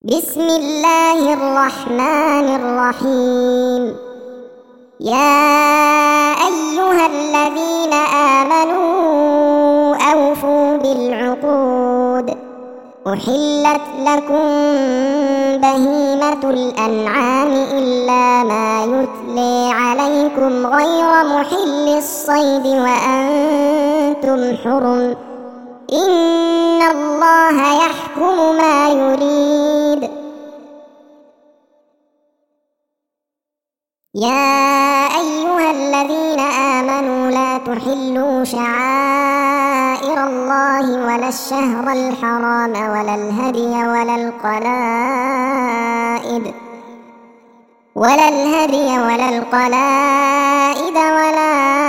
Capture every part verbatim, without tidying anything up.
بسم الله الرحمن الرحيم. يا أيها الذين آمنوا أوفوا بالعقود. أحلت لكم بهيمة الأنعام إلا ما يتلي عليكم غير محل الصيد وأنتم حرم. إن الله يحكم ما يريد. يا أيها الذين آمنوا لا تحلوا شعائر الله ولا الشهر الحرام ولا الهدي ولا القلائد ولا الهدي ولا القلائد ولا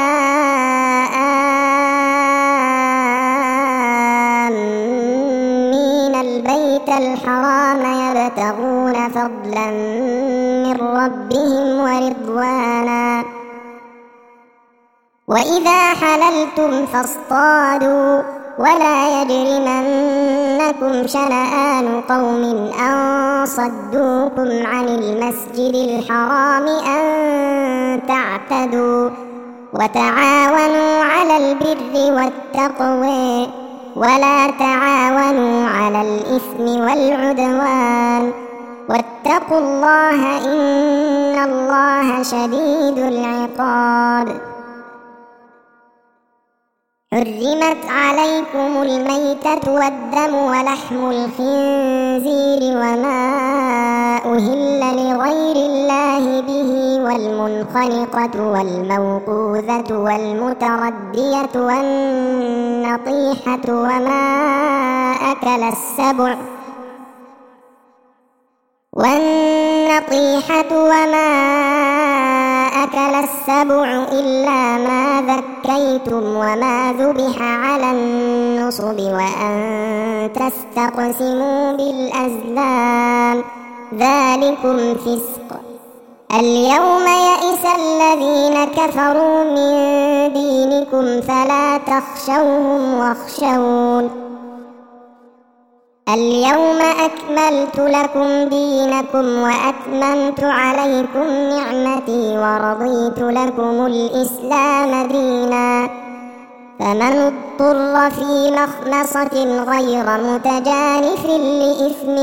آمين البيت الحرام يبتغون فضلا من ربهم ورضوانا. وإذا حللتم فاصطادوا ولا يجرمنكم شنآن قوم أن صدوكم عن المسجد الحرام أن تعتدوا. وتعاونوا على البر والتقوى ولا تعاونوا على الإثم والعدوان. واتقوا الله إن الله شديد العقاب. حرمت عليكم الميتة والدم ولحم الخنزير وما أهل لغير الله به والمنخنقة والموقوذة والمتردية والنطيحة وما أكل السبع والنطيحة وما أكل السبع إلا ما ذكيتم وما ذبح على النصب وأن تستقسموا بالأزلام ذلكم فسق. اليوم يئس الذين كفروا من دينكم فلا تخشوهم واخشون. اليوم أكملت لكم دينكم وأتممت عليكم نعمتي ورضيت لكم الإسلام دينا. فمن اضطر في مخمصة غير متجانف لإثم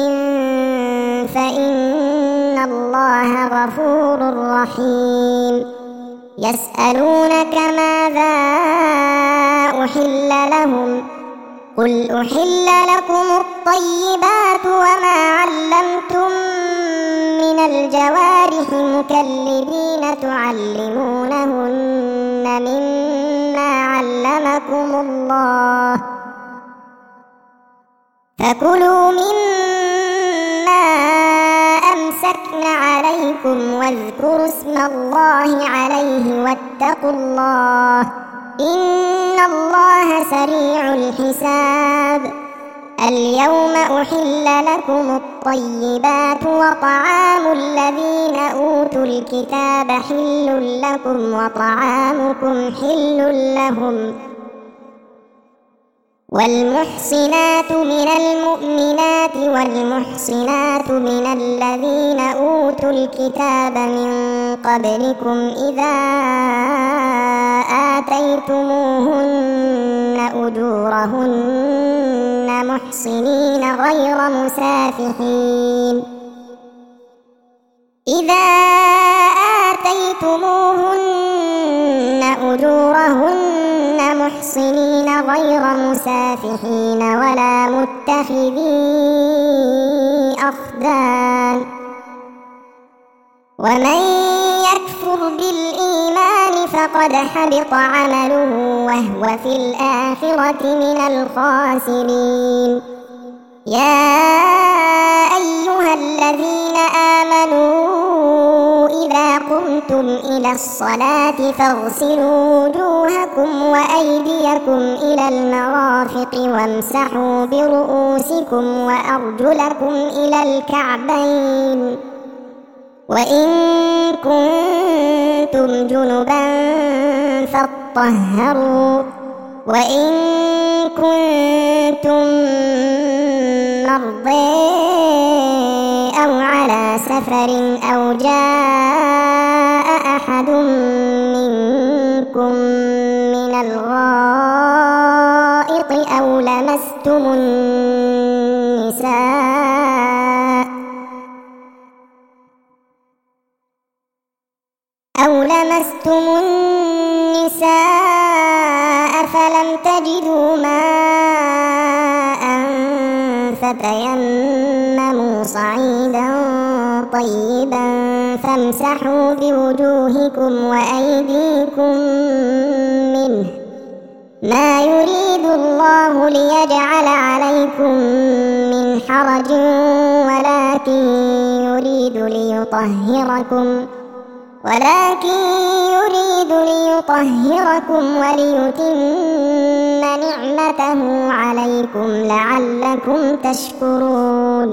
فإن الله غفور رحيم. يسألونك ماذا أحل لهم قل أحل لكم الطيبات وما علمتم من الجوارح مكلبين تعلمونهن مما علمكم الله فكلوا مما أمسكن عليكم واذكروا اسم الله عليه واتقوا الله إن الله سريع الحساب. اليوم أحل لكم الطيبات وطعام الذين أوتوا الكتاب حل لكم وطعامكم حل لهم. والمحصنات من المؤمنات والمحصنات من الذين أوتوا الكتاب من قبلكم إذا آتيتموهن أجورهن محصنين غير مسافحين إذا آتيتموهن أجورهن محصنين غير مسافحين ولا متخذي أخدان. ومن يكفر بالإيمان فقد حبط عمله وهو في الآخرة من الخاسرين. يا أيها الذين آمنوا إذا قمتم إلى الصلاة فاغسلوا وجوهكم وأيديكم إلى المرافق وامسحوا برؤوسكم وأرجلكم إلى الكعبين وإن كنتم جنبا فاطهروا وإن كنتم مرضى سفر أو جاء أحد منكم من الغائط أو لمستم النساء أو لمستم النساء فلم تجدوا ماء فتيمموا صعيدا طيبا فامسحوا بوجوهكم وأيديكم منه ما يريد الله ليجعل عليكم من حرج ولكن يريد ليطهركم ولكن يريد ليطهركم وليتم نعمته عليكم لعلكم تشكرون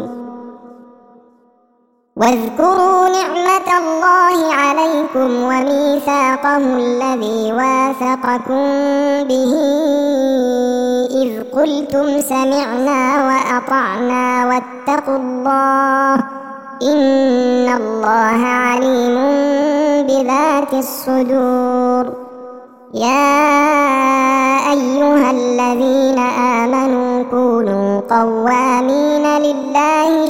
واذكروا نعمة الله عليكم وميثاقه الذي واثقكم به إذ قلتم سمعنا وأطعنا واتقوا الله إن الله عليم بذات الصدور يا أيها الذين آمنوا كونوا قوامين لله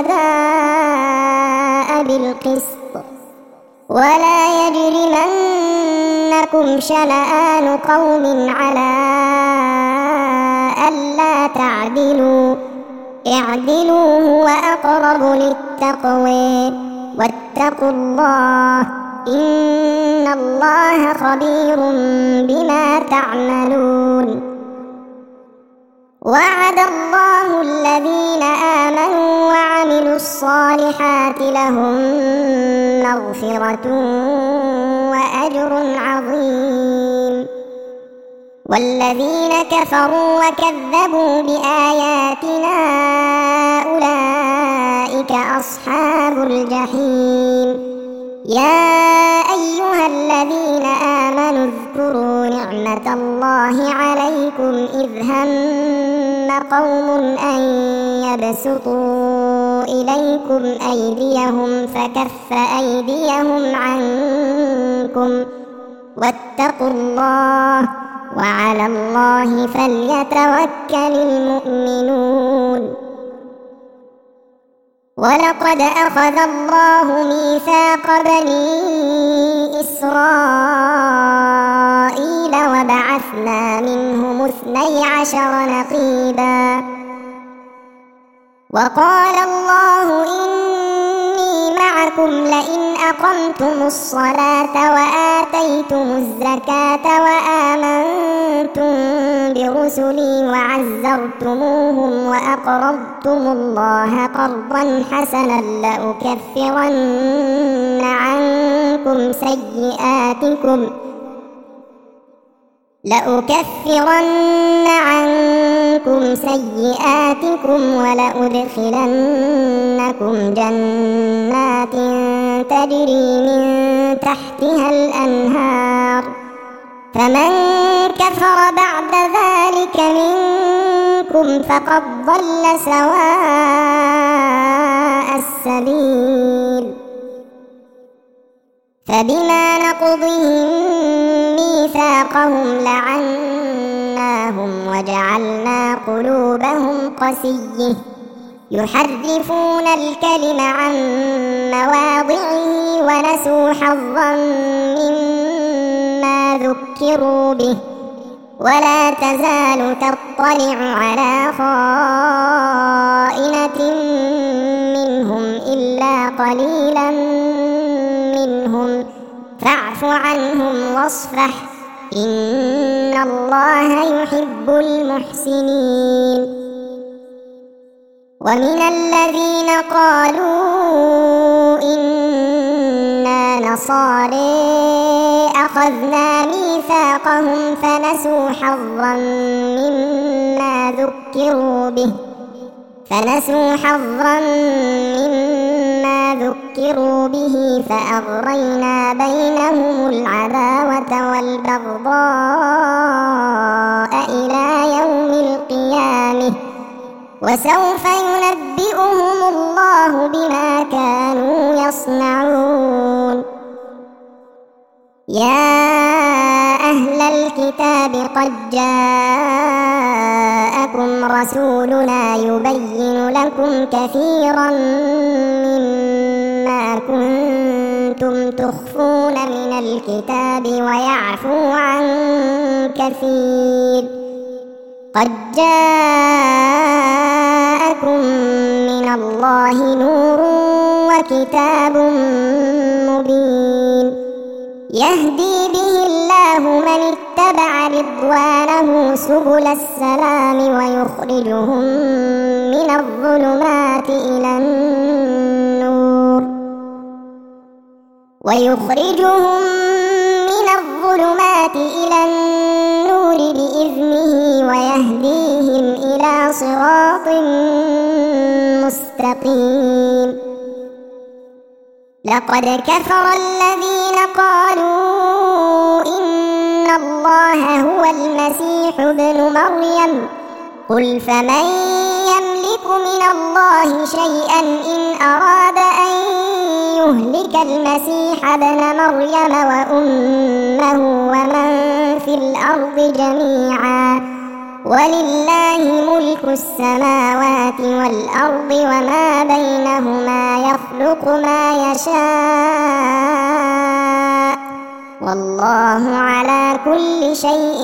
شهداء بالقسط ولا يجرمنكم شنآن قوم على ألا تعدلوا اعدلوا هو أقرب للتقوى واتقوا الله إن الله خبير بما تعملون وعد الله الذين آمنوا وعملوا الصالحات لهم مغفرة وأجر عظيم والذين كفروا وكذبوا بآياتنا أولئك أصحاب الجحيم يا أيها الذين آمنوا اذكروا نعمة الله عليكم إذ هم قوم أن يبسطوا إليكم أيديهم فكف أيديهم عنكم واتقوا الله وعلى الله فليتوكل المؤمنون ولقد أخذ الله ميثاق بني إسرائيل وبعثنا منهم اثني عشر نقيبا وقال الله إني معكم لئن أقمتم الصلاة وآتيتم الزكاة وآمنتم برسلي وعزرتموهم وأقرضتم الله قرضا حسنا لأكفرن عنكم سيئاتكم لأكفرن عنكم سيئاتكم ولأدخلنكم جنات تجري من تحتها الأنهار فمن كفر بعد ذلك منكم فقد ضل سواء السبيل فبما نقضهم ميثاقهم لعناهم وجعلنا قلوبهم قسية يحرفون الكلم عن مواضعه ونسوا حظا مما ذكروا به ولا تزال تطلع على خائنة منهم إلا قليلا منهم فاعف عنهم واصفح إن الله يحب المحسنين ومن الذين قالوا إنا نصارى أخذنا ميثاقهم فنسوا حظا مما ذكروا به فنسوا حظا مما ذكروا به فأغرينا بينهم العداوة والبغضاء إلى يوم القيامة وسوف ينبئهم الله بما كانوا يصنعون يا أهل الكتاب قد جاءكم رسولنا يبين لكم كثيرا مما كنتم تخفون من الكتاب ويعفو عن كثير قد جاءكم من الله نور وكتاب مبين يهدي به الله من اتبع رضوانه سبل السلام ويخرجهم من الظلمات إلى النور ويخرجهم من الظلمات إلى النور بإذنه ويهديهم إلى صراط مستقيم لقد كفر الذين قالوا إن الله هو المسيح ابن مريم قل فمن يملك من الله شيئا إن أراد أن يهلك المسيح ابن مريم وأمه ومن في الأرض جميعا ولله ملك السماوات والأرض وما بينهما يخلق ما يشاء والله على كل شيء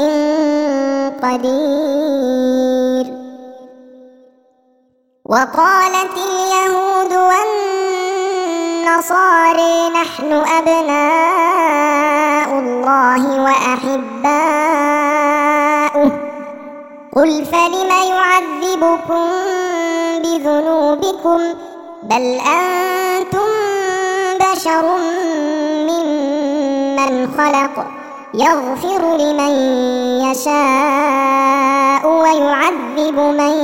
قدير وقالت اليهود والنصارى نحن أبناء الله وأحباؤه قل فلم يعذبكم بذنوبكم بل أنتم بشر ممن خلق يغفر لمن يشاء ويعذب من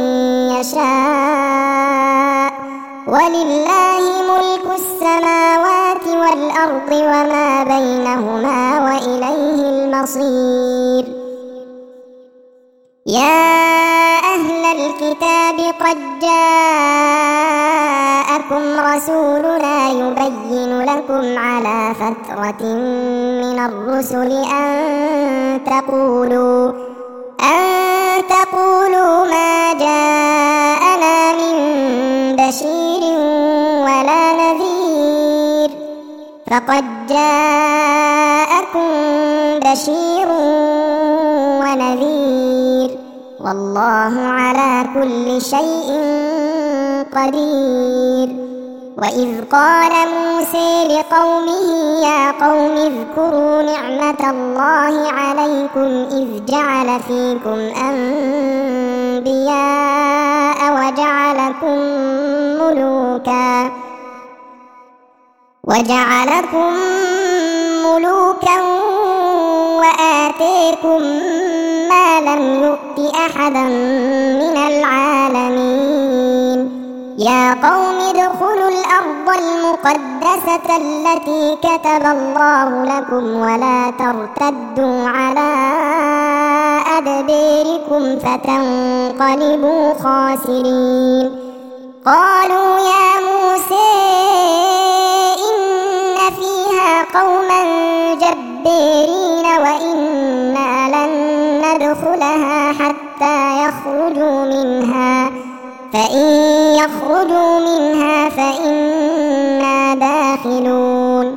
يشاء ولله ملك السماوات والأرض وما بينهما وإليه المصير يا أهل الكتاب قد جاءكم رسولنا يبين لكم على فترة من الرسل أن تقولوا أن تقولوا ما جاءنا من بشير ولا نذير فقد جاءكم بشير ونذير والله على كل شيء قدير وإذ قال موسى لقومه يا قوم اذكروا نعمة الله عليكم إذ جعل فيكم أنبياء وجعلكم ملوكا وجعلكم ملوكا وآتيكم ما لم يؤت أحدا من العالمين يا قوم ادخلوا الأرض المقدسة التي كتب الله لكم ولا ترتدوا على أدبيركم فتنقلبوا خاسرين قالوا يا موسى إن فيها قوما جبارين وإنا لن ندخلها حتى يخرجوا منها فإن يخرجوا منها فإنا داخلون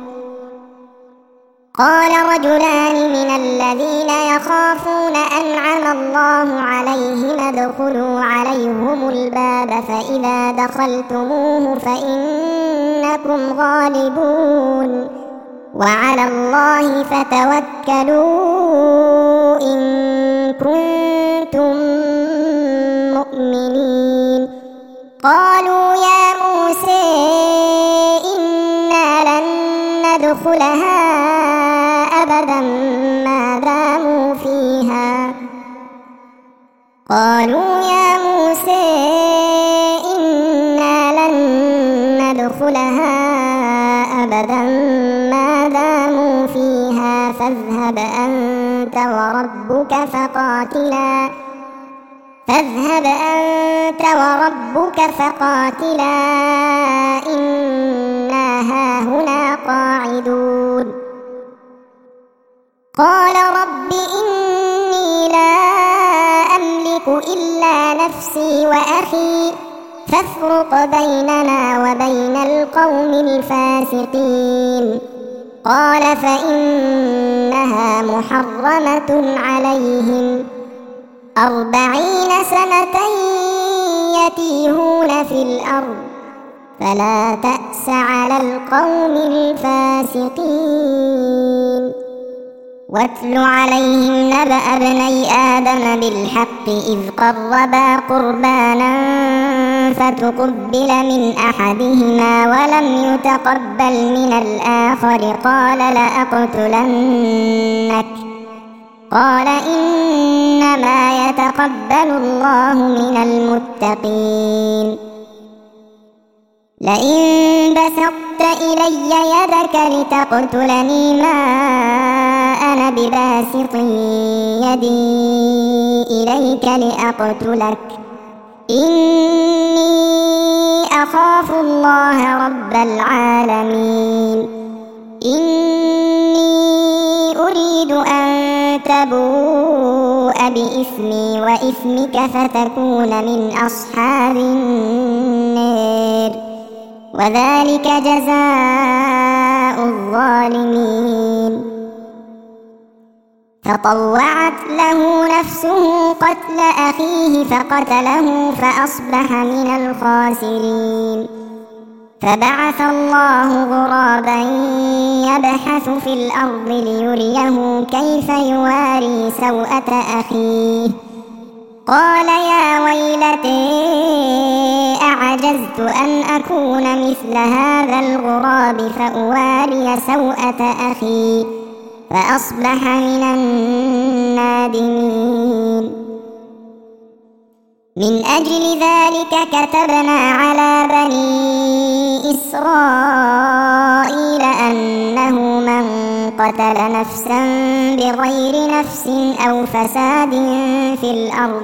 قال رجلان من الذين يخافون أنعم الله عليهم ادخلوا عليهم الباب فإذا دخلتموه فإنكم غالبون وعلى الله فتوكلوا إن كنتم مؤمنين قالوا يا موسى إنا لن ندخلها أبدا ما داموا فيها قالوا يا موسى إنا لن ندخلها أبدا ما داموا فيها فاذهب أنت وربك فقاتلا فاذهب أنت وربك فقاتلا إنا نفسي وأخي فافرق بيننا وبين القوم الفاسقين. قال فإنها محرمة عليهم أربعين سنة يتيهون في الأرض فلا تأس على القوم الفاسقين. واتل عليهم نبأ ابني آدم بالحق إذ قربا قربانا فتقبل من أحدهما ولم يتقبل من الآخر قال لأقتلنك قال إنما يتقبل الله من المتقين. لئن بسطت إلي يدك لتقتلني ما أنا بباسط يدي إليك لأقتلك إني أخاف الله رب العالمين. إني أريد أن تبوء بإثمي وإثمك فتكون من أصحاب النار وذلك جزاء الظالمين. فطوعت له نفسه قتل أخيه فقتله فأصبح من الخاسرين. فبعث الله غرابا يبحث في الأرض ليريه كيف يواري سوءة أخيه قال يا ويلتي أعجزت أن أكون مثل هذا الغراب فأواري سوءة أخي فأصبح من النادمين. من أجل ذلك كتبنا على بني إسرائيل أنه من قتل نفسا بغير نفس أو فساد في الأرض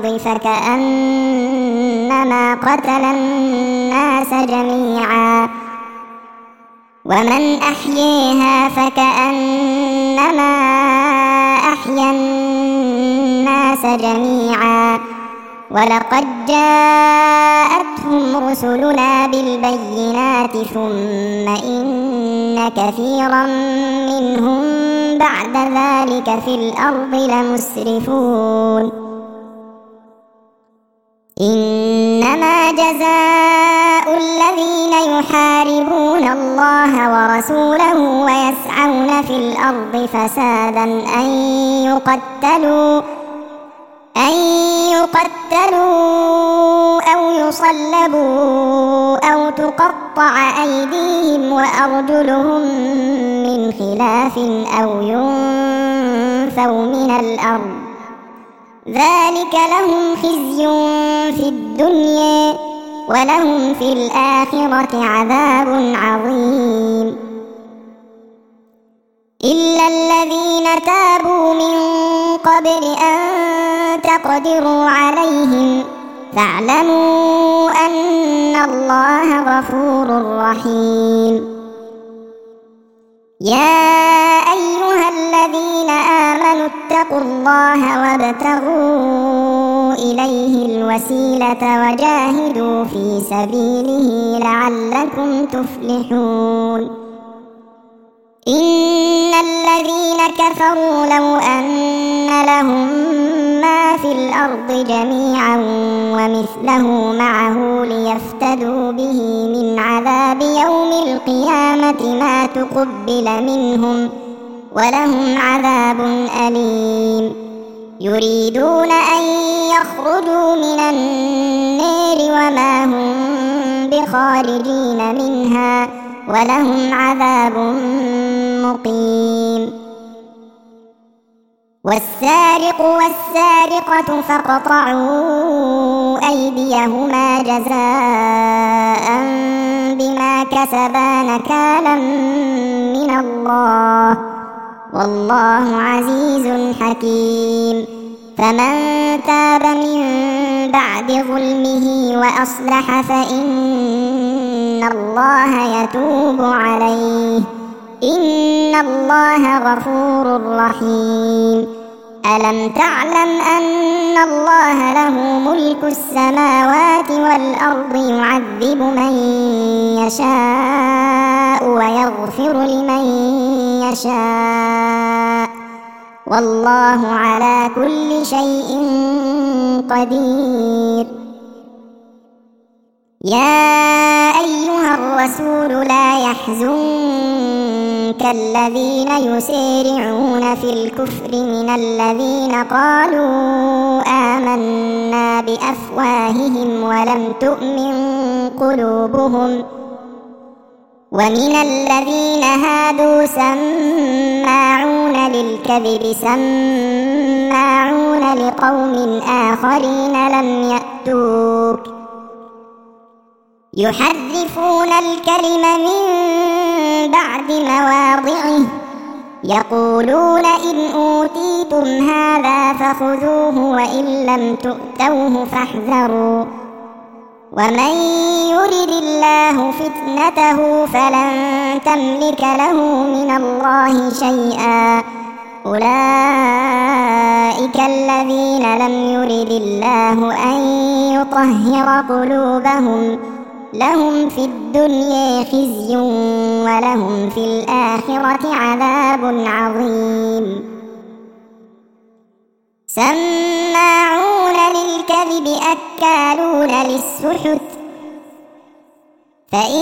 فكأنما قتل الناس جميعا ومن أحييها فكأنما أحيا الناس جميعا ولقد جاءتهم رسلنا بالبينات ثم إن كثيرا منهم بعد ذلك في الأرض لمسرفون. إنما جزاء الذين يحاربون الله ورسوله ويسعون في الأرض فسادا أن يقتلوا أن يقتلوا أو يصلبوا أو تقطع أيديهم وأرجلهم من خلاف أو ينفوا من الأرض ذلك لهم خزي في الدنيا ولهم في الآخرة عذاب عظيم. إلا الذين تابوا من قبل أن تقدروا عليهم فاعلموا أن الله غفور رحيم. يا أيها الذين آمنوا اتقوا الله وابتغوا إليه الوسيلة وجاهدوا في سبيله لعلكم تفلحون. إن الذين كفروا لو أن لهم ما في الأرض جميعا ومثله معه ليفتدوا به من عذاب يوم القيامة ما تقبل منهم ولهم عذاب أليم. يريدون أن يخرجوا من النار وما هم بخارجين منها ولهم عذاب مقيم. والسارق والسارقة فاقطعوا أيديهما جزاء بما كسبا نكالا من الله والله عزيز حكيم. فمن تاب من بعد ظلمه وأصلح فإن الله يتوب عليه إن الله غفور رحيم. ألم تعلم أن الله له ملك السماوات والأرض يعذب من يشاء ويغفر لمن يشاء والله على كل شيء قدير. يا أيها الرسول لا يحزنك الذين يسارعون في الكفر من الذين قالوا آمنا بأفواههم ولم تؤمن قلوبهم ومن الذين هادوا سماعون للكذب سماعون لقوم آخرين لم يأتوك يحرفون الكلم من بعد مواضعه يقولون إن أوتيتم هذا فخذوه وإن لم تؤتوه فاحذروا ومن يرد الله فتنته فلن تملك له من الله شيئا أولئك الذين لم يرد الله أن يطهر قلوبهم لهم في الدنيا خزي ولهم في الآخرة عذاب عظيم. سماعون للكذب أكالون للسحت فإن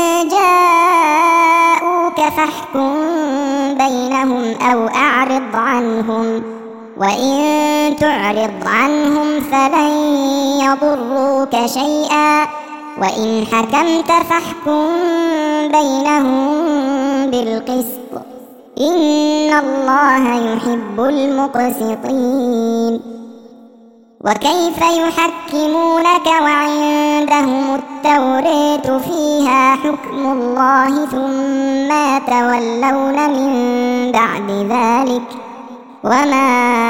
جاءوك فاحكم بينهم أو أعرض عنهم وإن تعرض عنهم فلن يضروك شيئا وإن حكمت فاحكم بينهم بالقسط إن الله يحب المقسطين. وكيف يحكمونك وعندهم التوراة فيها حكم الله ثم يتولون من بعد ذلك وما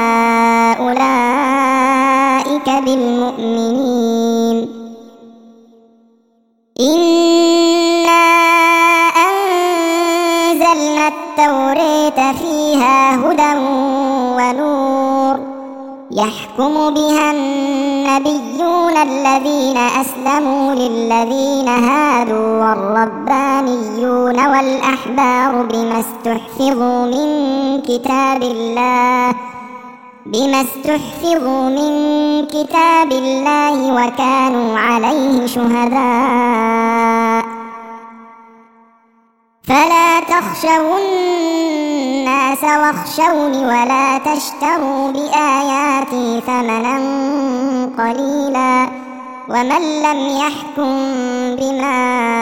أولئك بالمؤمنين. إنا أنزلنا التوراة فيها هدى ونور يحكم بها النبيون الذين أسلموا للذين هادوا والربانيون والأحبار بما استحفظوا من كتاب الله بما استحفظوا من كتاب الله وكانوا عليه شهداء فلا تخشوا الناس واخشوني ولا تشتروا بآياتي ثمنا قليلا ومن لم يحكم بما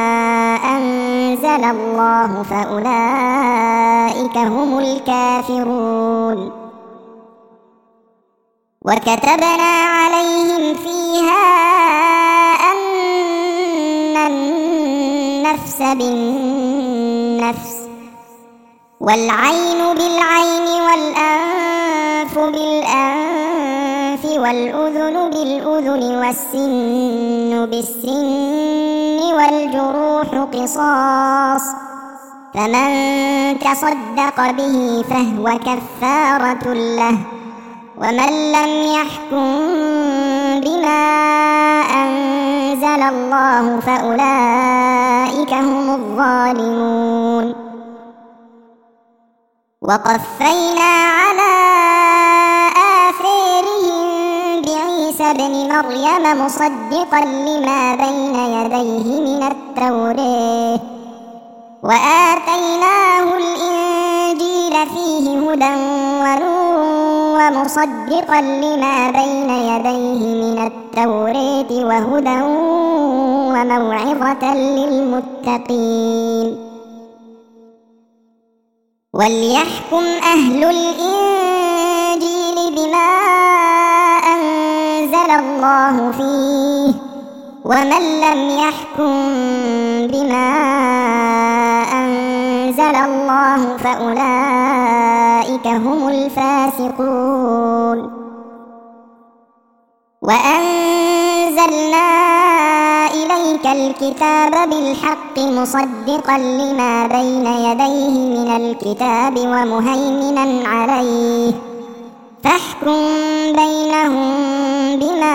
أنزل الله فأولئك هم الكافرون. وكتبنا عليهم فيها أن النفس بالنفس والعين بالعين والأنف بالأنف والأذن بالأذن والسن بالسن والجروح قصاص فمن تصدق به فهو كفارة له ومن لم يحكم بما أنزل الله فأولئك هم الظالمون. وقفينا على آثارهم بعيسى ابن مريم مصدقا لما بين يديه من التوراة وآتيناه الإنجيل فيه هدى ونور ومصدقا لما بين يديه من التوراة وهدى وموعظة للمتقين. وليحكم أهل الإنجيل بما أنزل الله فيه ومن لم يحكم بما أنزل الله فأولئك هم الفاسقون. وأنزلنا إليك الكتاب بالحق مصدقا لما بين يديه من الكتاب ومهيمنا عليه فاحكم بينهم بما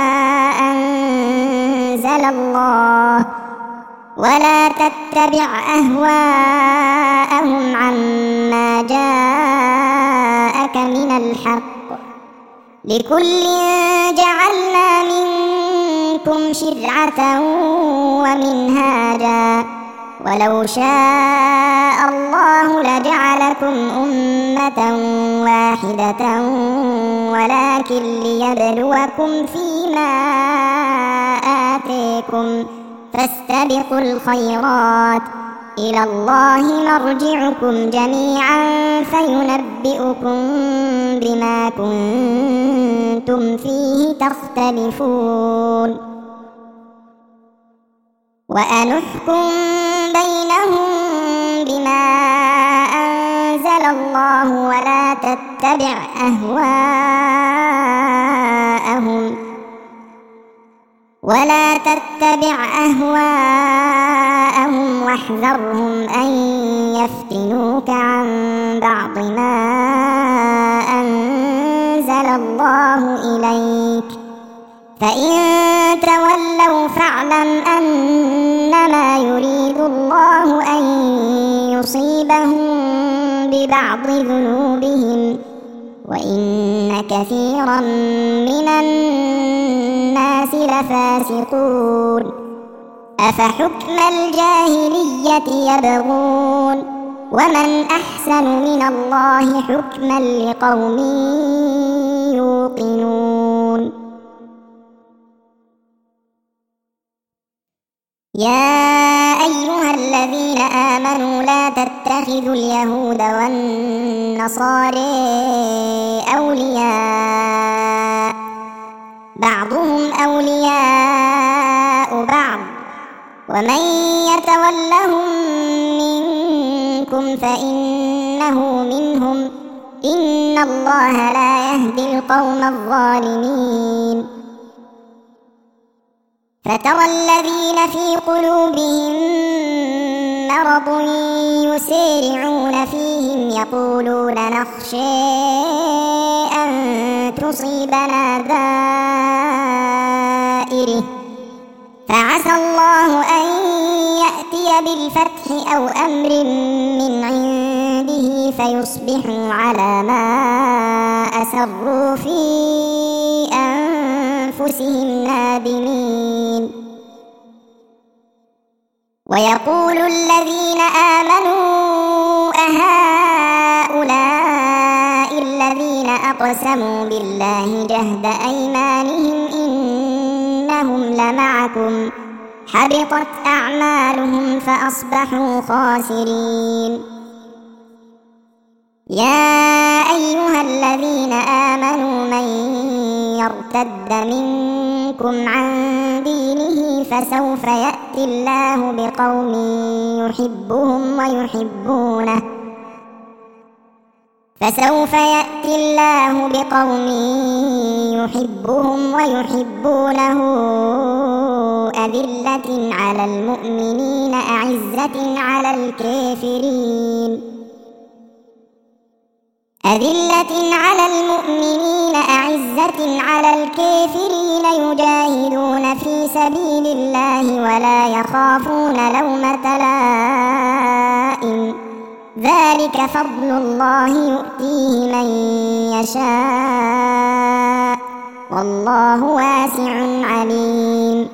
أنزل الله ولا تتبع أهواءهم عما جاءك من الحق لكل جعلنا منكم شرعة ومنهاجا ولو شاء الله لجعلكم أمة واحدة ولكن ليبلوكم فيما آتيكم فاستبقوا الخيرات إلى الله مرجعكم جميعا فينبئكم بما كنتم فيه تختلفون وأنحكم بينهم بما أنزل الله ولا تتبع أهواءهم ولا تتبع أهواءهم واحذرهم أن يفتنوك عن بعض ما أنزل الله إليك فإن تولوا فاعلم أنما يريد الله أن يصيبهم ببعض ذنوبهم وإن كثيرا من الناس لفاسقون أفحكم الجاهلية يبغون ومن أحسن من الله حكما لقوم يوقنون يا أيها الذين آمنوا لا تتخذوا اليهود والنصارى أولياء بعضهم أولياء بعض ومن يتولهم منكم فإنه منهم إن الله لا يهدي القوم الظالمين فترى الذين في قلوبهم مرض يسارعون فيهم يقولون نخشى أن تصيبنا دائرة فعسى الله أن يأتي بالفتح أو أمر من عنده فيصبحوا على ما أسروا في أنفسهم نادمين ويقول الذين آمنوا أهؤلاء الذين أقسموا بالله جهد أيمانهم إنهم لمعكم حبطت أعمالهم فأصبحوا خاسرين يا أيها الذين آمنوا من يرتد منكم عن دينه فسوف يأتي الله بقوم يحبهم ويحبونه فسوف يأتي الله بقوم يحبهم ويحبونه أذلة على المؤمنين أعزة على الكافرين أذلة على المؤمنين أعزة على الكافرين يجاهدون في سبيل الله ولا يخافون لومة لائم ذلك فضل الله يؤتيه من يشاء والله واسع عليم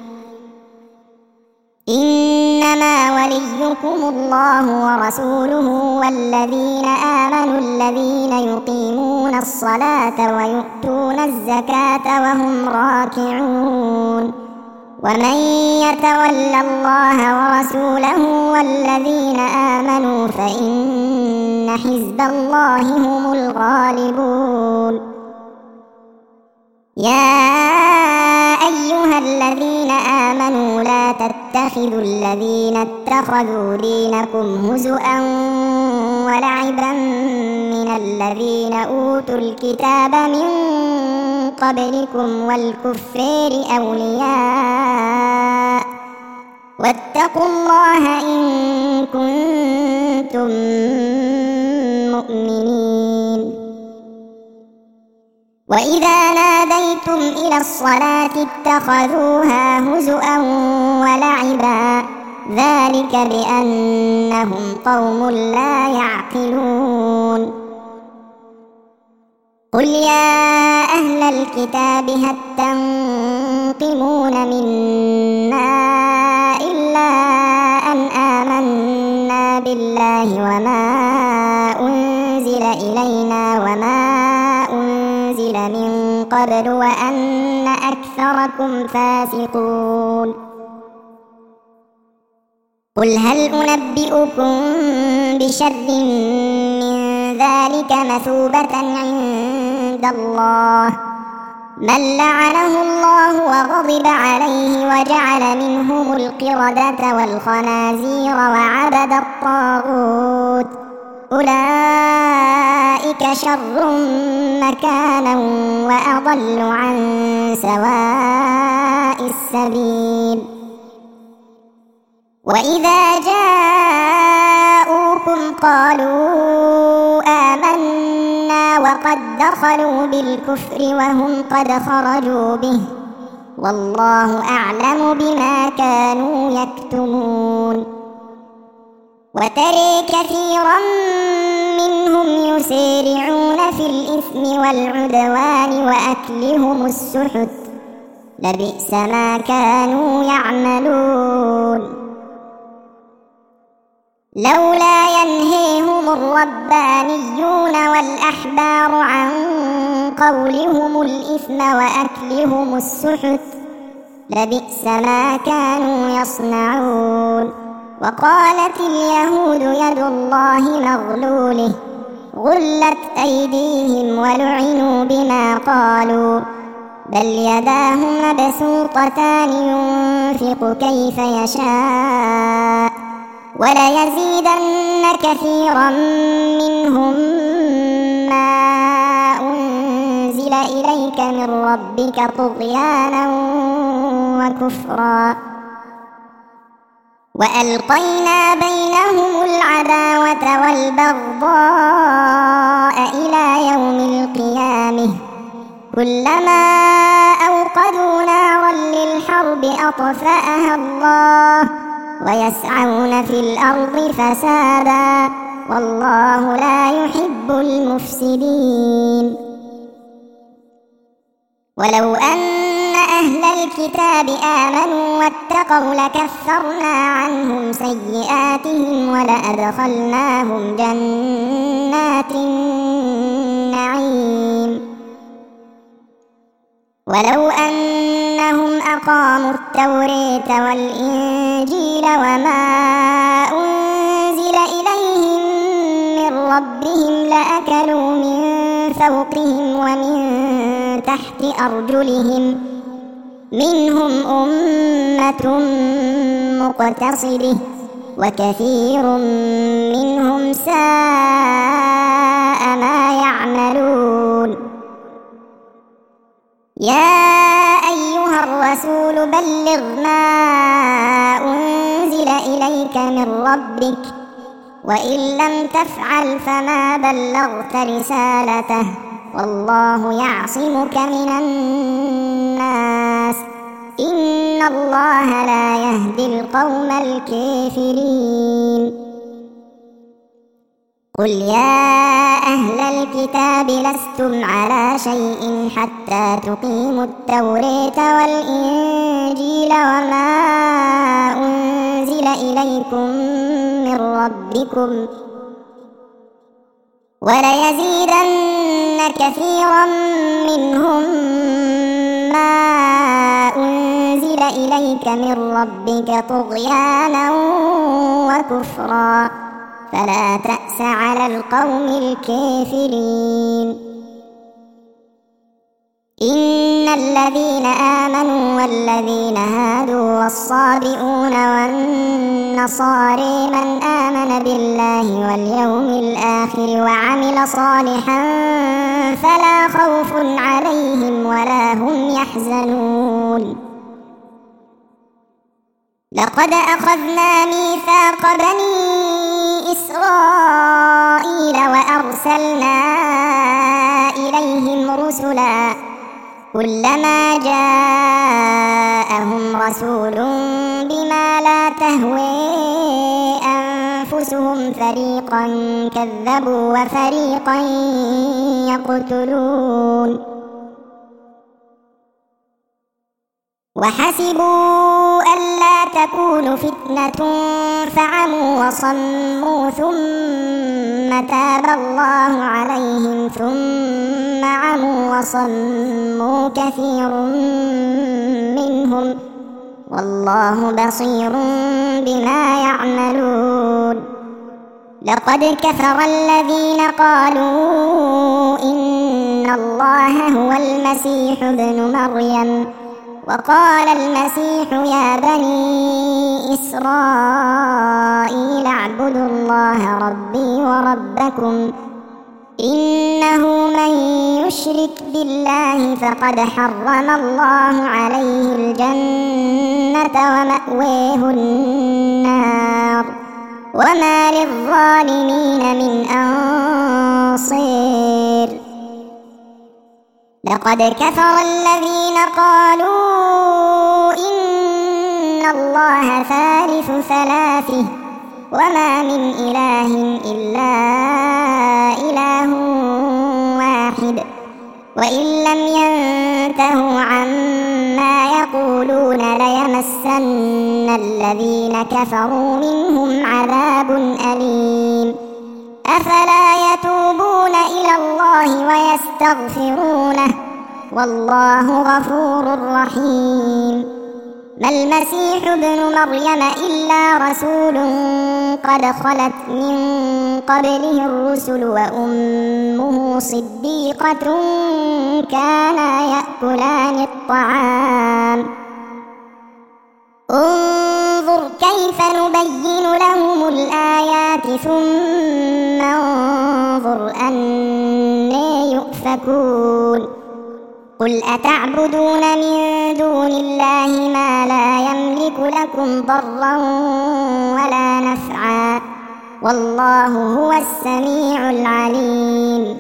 إنما وليكم الله ورسوله والذين آمنوا الذين يقيمون الصلاة ويؤتون الزكاة وهم راكعون ومن يتول الله ورسوله والذين آمنوا فإن حزب الله هم الغالبون يا أيها الذين آمنوا لا تتخذوا الذين اتخذوا دينكم هزؤا ولعبا من الذين أوتوا الكتاب من قبلكم والكفار أولياء واتقوا الله إن كنتم مؤمنين وإذا ناديتم إلى الصلاة اتخذوها هزؤا ولعبا ذلك بأنهم قوم لا يعقلون قل يا أهل الكتاب هل تنقمون منا إلا أن آمنا بالله وما أنزل إلينا وما أنزل من قبل وأن أكثركم فاسقون قل هل أنبئكم بشر من ذلك مثوبة عند الله من لعنه الله وغضب عليه وجعل منهم القردة والخنازير وعبد الطاغوت أولئك شر مكانا وأضل عن سواء السبيل وإذا جاءوكم قالوا آمنا وقد دخلوا بالكفر وهم قد خرجوا به والله أعلم بما كانوا يكتمون وترى كثيرا منهم يسارعون في الإثم والعدوان وأكلهم السحت لبئس ما كانوا يعملون لولا ينهيهم الربانيون والأحبار عن قولهم الإثم وأكلهم السحت لبئس ما كانوا يصنعون وقالت اليهود يد الله مغلوله غلت أيديهم ولعنوا بما قالوا بل يداه مبسوطتان ينفق كيف يشاء وليزيدن كثيرا منهم ما أنزل إليك من ربك طغيانا وكفرا وألقينا بينهم العداوة والبغضاء إلى يوم القيامة كلما أوقدوا نارا للحرب أطفأها الله ويسعون في الأرض فسادا والله لا يحب المفسدين ولو أن أهل الكتاب آمنوا واتقوا لكفرنا عنهم سيئاتهم ولأدخلناهم جنات النعيم ولو أنهم أقاموا التوراة والإنجيل وما أنزل إليهم من ربهم لأكلوا من فوقهم ومن تحت أرجلهم منهم أمة مقتصدة وكثير منهم ساء ما يعملون يا أيها الرسول بلغ ما أنزل إليك من ربك وإن لم تفعل فما بلغت رسالته والله يعصمك من الناس إن الله لا يهدي القوم الكافرين قل يا أهل الكتاب لستم على شيء حتى تقيموا التوراة والإنجيل وما أنزل إليكم من ربكم وليزيدن كثيرا منهم ما أنزل إليك من ربك طغيانا وكفرا فلا تأس على القوم الكافرين إن الذين آمنوا والذين هادوا والصابئون والنصارى من آمن بالله واليوم الآخر وعمل صالحا فلا خوف عليهم ولا هم يحزنون لقد أخذنا ميثاق بني إسرائيل وأرسلنا إليهم رسلا رسلا كلما جاءهم رسول بما لا تهوي أنفسهم فريقا كذبوا وفريقا يقتلون وحسبوا ألا تكون فتنة فعموا وصموا ثم تاب الله عليهم ثم عموا وصموا كثير منهم والله بصير بما يعملون لقد كفر الذين قالوا إن الله هو المسيح ابن مريم وقال المسيح يا بني إسرائيل اعبدوا الله ربي وربكم إنه من يشرك بالله فقد حرم الله عليه الجنة ومأويه النار وما للظالمين من أنصير لقد كفر الذين قالوا إن الله ثالث ثلاثه وما من إله إلا إله واحد وإن لم ينتهوا عما يقولون ليمسن الذين كفروا منهم عذاب أليم أفلا يتوبون إلى الله ويستغفرونه والله غفور رحيم ما المسيح ابن مريم إلا رسول قد خلت من قبله الرسل وأمه صديقة كانا يأكلان الطعام انظر كيف نبين لهم الآيات ثم انظر أنى يؤفكون قل أتعبدون من دون الله ما لا يملك لكم ضرا ولا نفعا والله هو السميع العليم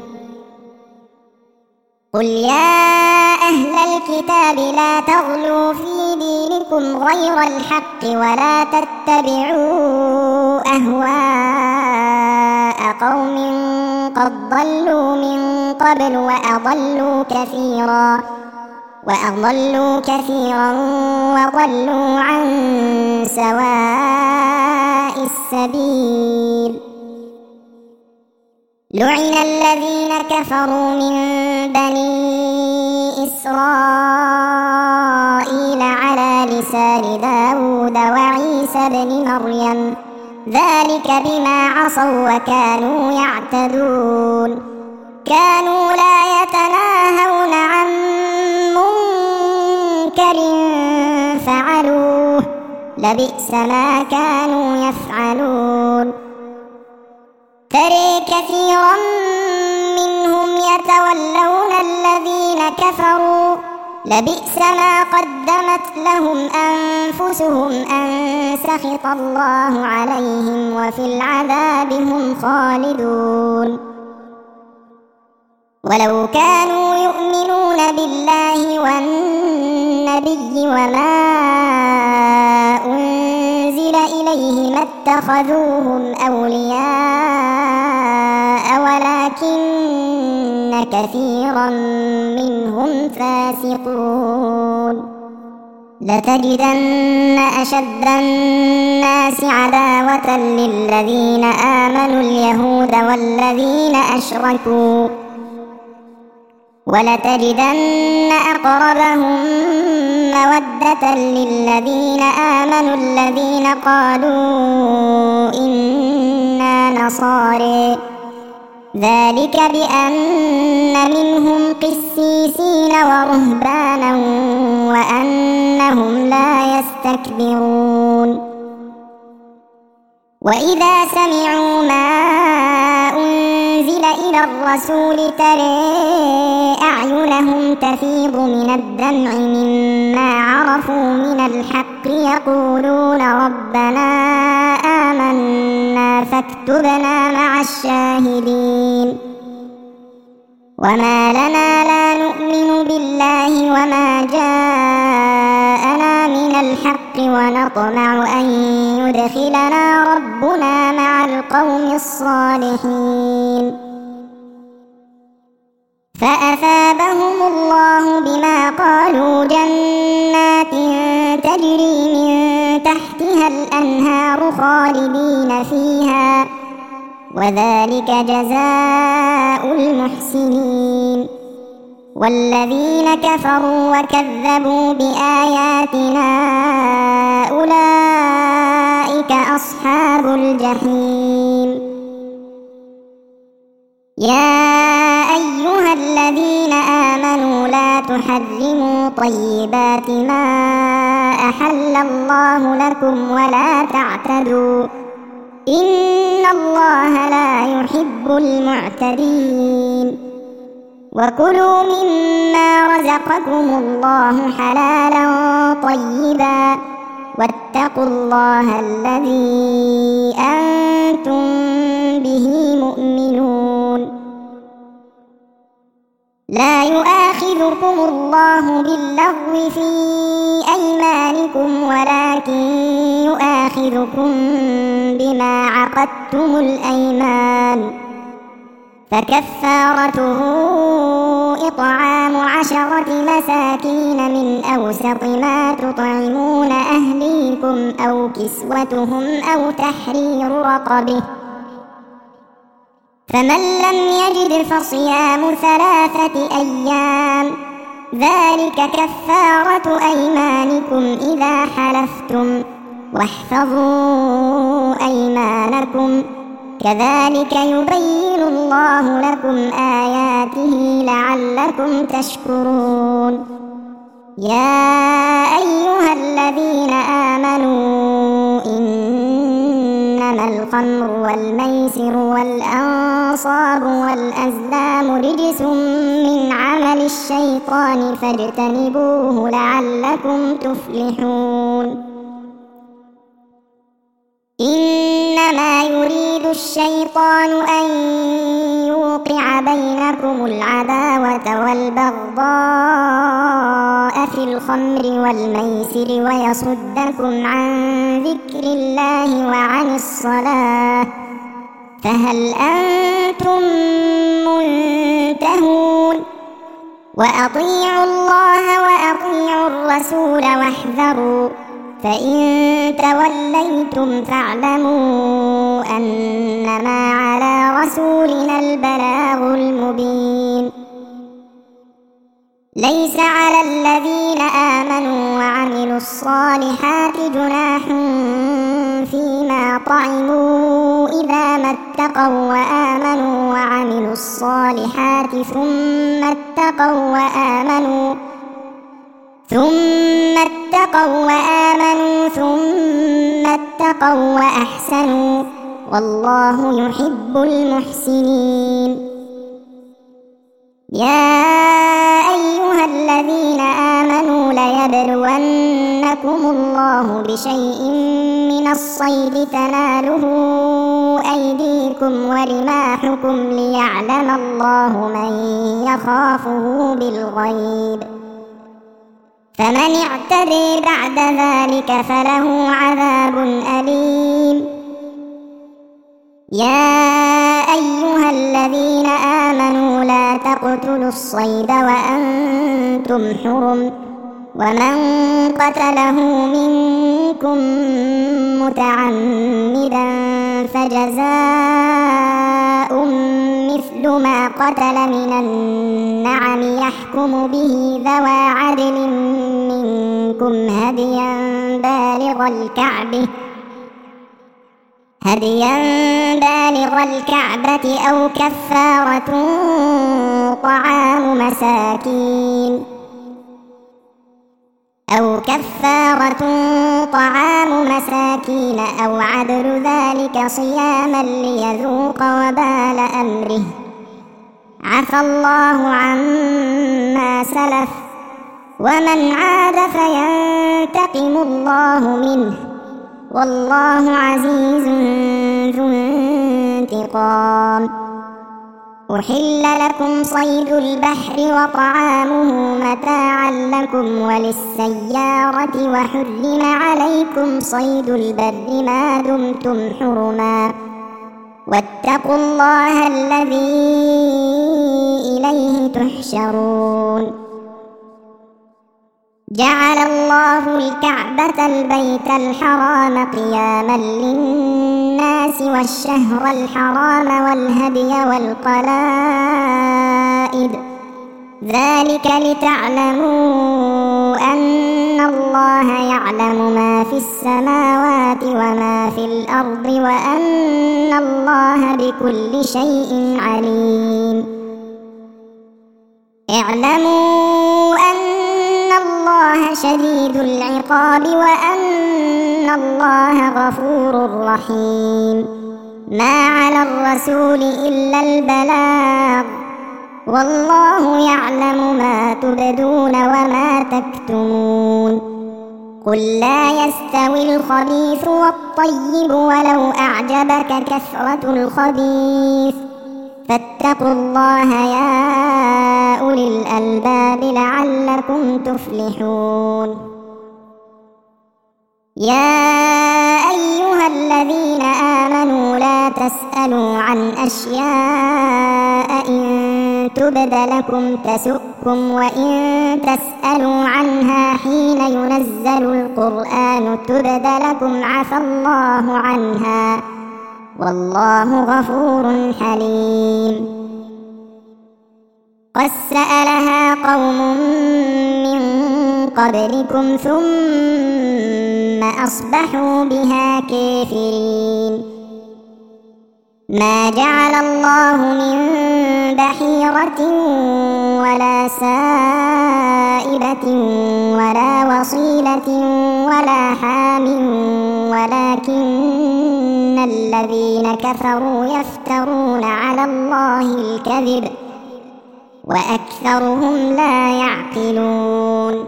قل يا أهل الكتاب لا تغلوا في دينكم غير الحق ولا تتبعوا أهواء قوم قد ضلوا من قبل وأضلوا كثيرا وأضلوا كثيرا وضلوا عن سواء السبيل لعن الذين كفروا من بني إسرائيل على لسان داود وعيسى بن مريم ذلك بما عصوا وكانوا يعتدون كانوا لا يتناهون عن منكر فعلوه لبئس ما كانوا يفعلون ترى كثيرا منهم يتولون الذين كفروا لبئس ما قدمت لهم أنفسهم أن سخط الله عليهم وفي العذاب هم خالدون ولو كانوا يؤمنون بالله والنبي وما أنزل إليه ما اتخذوهم أولياء ولكن كثيرا منهم فاسقون لتجدن أشد الناس عداوة للذين آمنوا اليهود والذين أشركوا ولتجدن أقربهم مودة للذين آمنوا الذين قالوا إنا نصارى ذلك بأن منهم قسيسين ورهبانا وأنهم لا يستكبرون وإذا سمعوا ما أنزل إلى الرسول ترى أعينهم تفيض من الدمع مما عرفوا من الحق يقولون ربنا آمنا فاكتبنا مع الشاهدين وما لنا لا نؤمن بالله وما جاءنا من الحق ونطمع أن يدخلنا ربنا مع القوم الصالحين فأثابهم الله بما قالوا جنات تجري من تحتها الأنهار خالدين فيها وذلك جزاء المحسنين والذين كفروا وكذبوا بآياتنا أولئك أصحاب الجحيم يا أيها الذين آمنوا لا تحرموا طيبات ما أحل الله لكم ولا تعتدوا إن الله لا يحب المعتدين وكلوا مما رزقكم الله حلالا طيبا واتقوا الله الذي أنتم به مؤمنون لا يؤاخذكم الله باللغو في أيمانكم ولكن يؤاخذكم بما عقدتم الأيمان فكفارته إطعام عشرة مساكين من أوسط ما تطعمون أهليكم أو كسوتهم أو تحرير رقبه فمن لم يجد فصيام ثلاثة أيام ذلك كفارة أيمانكم إذا حلفتم واحفظوا أيمانكم كذلك يبين الله لكم آياته لعلكم تشكرون يا أيها الذين آمنوا إنما الخمر والميسر والأنصاب والأزلام رجس من عمل الشيطان فاجتنبوه لعلكم تفلحون إنما يريد الشيطان أن يوقع بينكم العداوة والبغضاء في الخمر والميسر ويصدكم عن ذكر الله وعن الصلاة فهل أنتم منتهون وأطيعوا الله وأطيعوا الرسول واحذروا فإن توليتم فاعلموا أنما على رسولنا البلاغ المبين ليس على الذين آمنوا وعملوا الصالحات جناح فيما طعموا إذا ما اتقوا وآمنوا وعملوا الصالحات ثم اتقوا وآمنوا ثم اتقوا وآمنوا ثم اتقوا وأحسنوا والله يحب المحسنين يا أيها الذين آمنوا ليبلونكم الله بشيء من الصيد تناله أيديكم ورماحكم ليعلم الله من يخافه بالغيب فمن اعتدي بعد ذلك فله عذاب أليم يا أيها الذين آمنوا لا تقتلوا الصيد وأنتم حرم ومن قتله منكم متعمدا فجزاء مثل ما قتل من النعم يحكم به ذوى عدل منكم هديا بالغ الكعبة هديا بالغ الكعبة أو كفارة طعام مساكين أو كفارة طعام مساكين أو عدل ذلك صياما ليذوق وبال أمره عفى الله عما سلف ومن عاد فينتقم الله منه والله عزيز ذو انتقام أحل لكم صيد البحر وطعامه متاعا لكم وللسيارة وحرم عليكم صيد البر ما دمتم حرما واتقوا الله الذي إليه تحشرون. جعل الله الكعبة البيت الحرام قياما للناس والشهر الحرام والهدي والقلائد ذلك لتعلموا أن الله يعلم ما في السماوات وما في الأرض وأن الله بكل شيء عليم. اعلموا أن الله شديد العقاب وأن الله غفور رحيم. ما على الرسول إلا البلاغ والله يعلم ما تبدون وما تكتمون. قل لا يستوي الخبيث والطيب ولو أعجبك كثرة الخبيث فاتقوا الله يا أولي الألباب لعلكم تفلحون. يا أيها الذين آمنوا لا تسألوا عن أشياء إن تبد لكم تسؤكم وإن تسألوا عنها حين ينزل القرآن تبد لكم عفى الله عنها والله غفور حليم. قد سألها قوم من قبلكم ثم أصبحوا بها كافرين. ما جعل الله من بحيرة ولا سائبة ولا وصيلة ولا حام ولكن الذين كفروا يفترون على الله الكذب وأكثرهم لا يعقلون.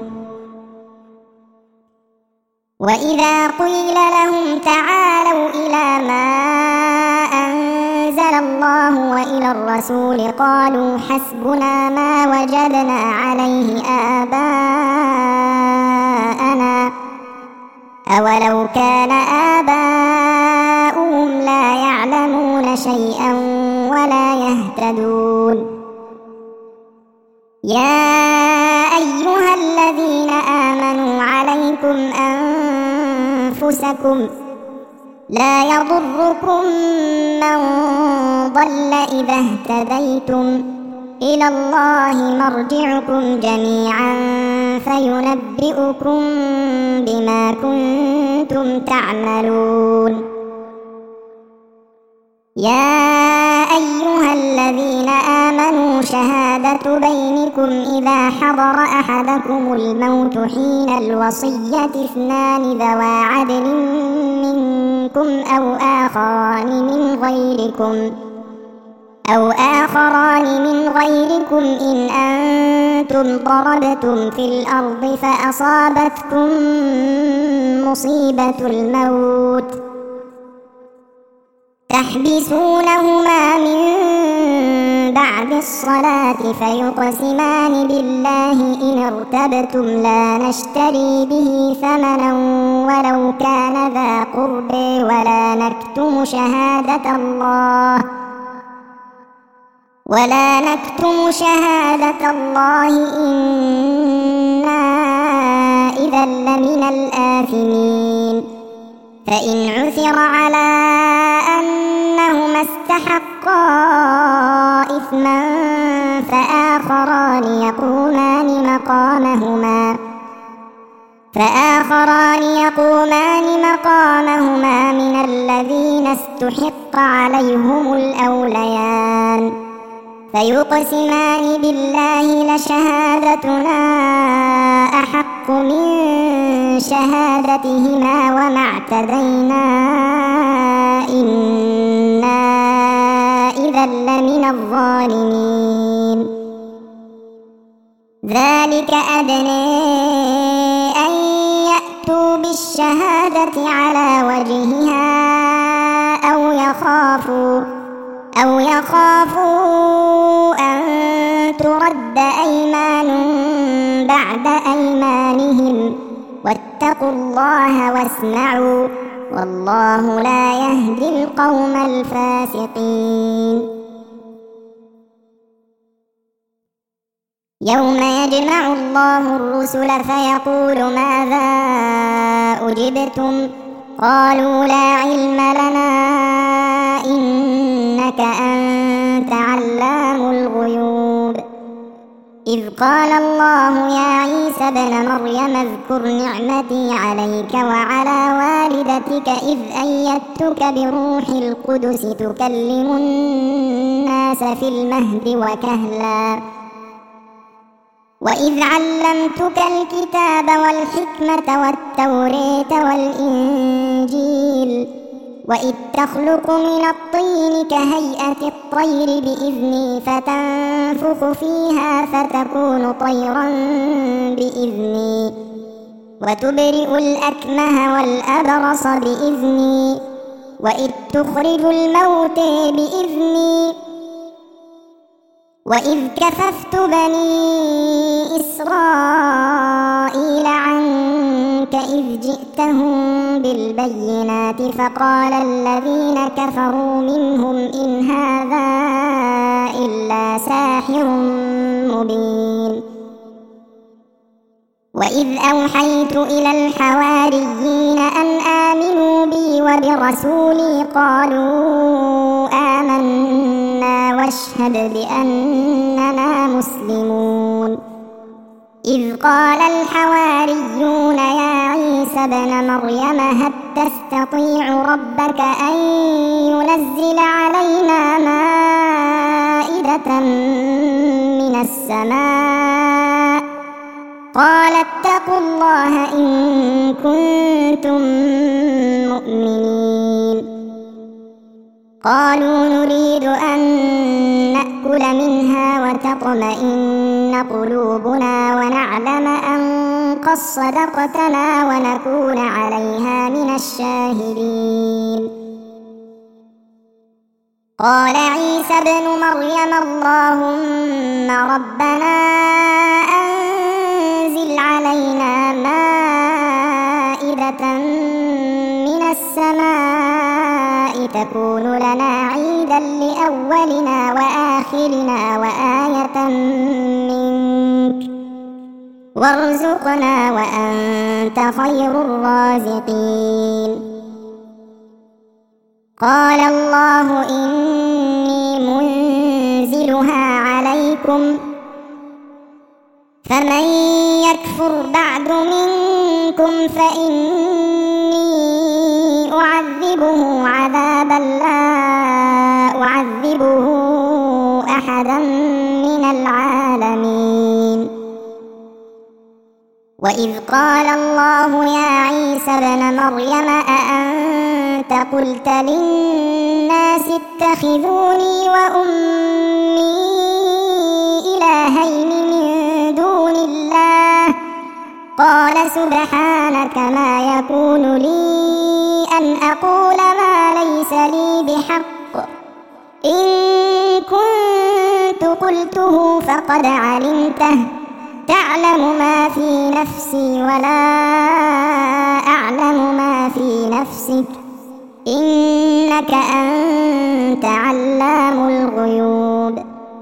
وإذا قيل لهم تعالوا إلى ما أنزل الله وإلى الرسول قالوا حسبنا ما وجدنا عليه آباءنا أولو كان آباؤهم لا يعلمون شيئا ولا يهتدون. يا أيها الذين آمنوا عليكم أنفسكم لا يضركم من ضل إذا اهتديتم إلى الله مرجعكم جميعا فينبئكم بما كنتم تعملون. يا أيها الذين آمنوا شهادة بينكم إذا حضر أحدكم الموت حين الوصية اثنان ذوى عدل منكم أو آخران من غيركم أو آخران من غيركم إن أنتم ضربتم في الأرض فأصابتكم مصيبة الموت تحبسونهما من بعد الصلاة فيقسمان بالله إن ارتبتم لا نشتري به ثمنا ولو كان ذا قرب ولا نكتم شهادة الله ولا نكتم شهادة الله إنا إذا لمن الآثمين. فإن عثر على أنهما استحقا إثما فآخران يقومان مقامهما فآخران يقومان مقامهما من الذين استحق عليهم الأوليان فيقسمان بالله لشهادتنا أحق من شهادتهما وما اعتدينا إنا إذا لمن الظالمين. ذلك أدنى أن يأتوا بالشهادة على وجهها أو يخافوا أو يخافوا ترتد أيمان بعد أيمانهم واتقوا الله واسمعوا والله لا يهدي القوم الفاسقين. يوم يجمع الله الرسل فيقول ماذا أجبتم قالوا لا علم لنا إنك أنت علام الغيوب. إذ قال الله يا عيسى ابن مريم اذكر نعمتي عليك وعلى والدتك إذ أيدتك بروح القدس تكلم الناس في المهد وكهلا وإذ علمتك الكتاب والحكمة والتوراة والإنجيل وإذ تخلق من الطين كهيئة الطير بإذني فتنفخ فيها فتكون طيرا بإذني وتبرئ الأكمه والأبرص بإذني وإذ تخرج الموتى بإذني وإذ كففت بني إسرائيل عنك إذ جئتهم بالبينات فقال الذين كفروا منهم إن هذا إلا ساحر مبين. وإذ أوحيت إلى الحواريين أن آمنوا بي وبرسولي قالوا آمنا واشهد بأننا مسلمون. إذ قال الحواريون يا عيسى ابن مريم هل تستطيع ربك أن ينزل علينا مائدة من السماء قال اتقوا الله إن كنتم مؤمنين. قالوا نريد أن نأكل منها وتطمئن قلوبنا ونعلم أن قد صدقتنا ونكون عليها من الشاهدين. قال عيسى ابن مريم اللهم ربنا أنزل علينا مائدة من السماء تكون لنا عيدا لأولنا وآخرنا وآية منك وارزقنا وأنت خير الرازقين. قال الله إني منزلها عليكم فمن يكفر بعد منكم فإني أعذبه عذابا لا أعذبه أحدا من العالمين. وإذ قال الله يا عيسى ابن مريم أأنت قلت للناس اتخذوني وأمي إلهين من دون الله قال سبحانك ما يكون لي أن أقول ما ليس لي بحق إن كنت قلته فقد علمته تعلم ما في نفسي ولا أعلم ما في نفسك إنك أنت علام الغيوب.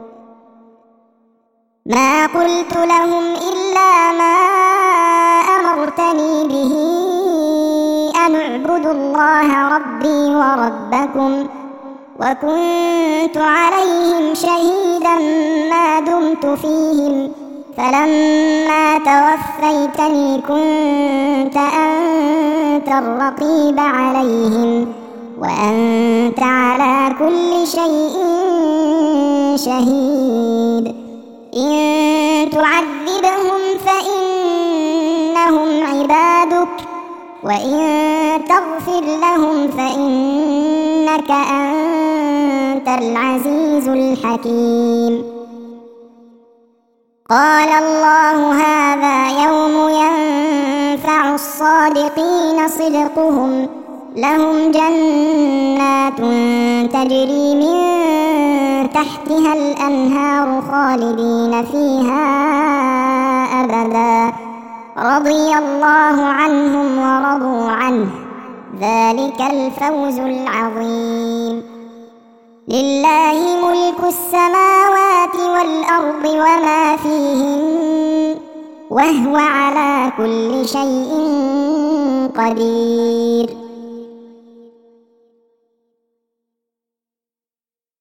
ما قلت لهم إلا ما أمرتني به أن اعبدوا الله ربي وربكم وكنت عليهم شهيدا ما دمت فيهم فلما توفيتني كنت أنت الرقيب عليهم وأنت على كل شيء شهيد. إن تعذبهم فإنهم عبادك وإن تغفر لهم فإنك أنت العزيز الحكيم. قال الله هذا يوم ينفع الصادقين صدقهم لهم جنات تجري من تحتها الأنهار خالدين فيها أبدا، رضي الله عنهم ورضوا عنه، ذلك الفوز العظيم. لله ملك السماوات والأرض وما فيهن، وهو على كل شيء قدير.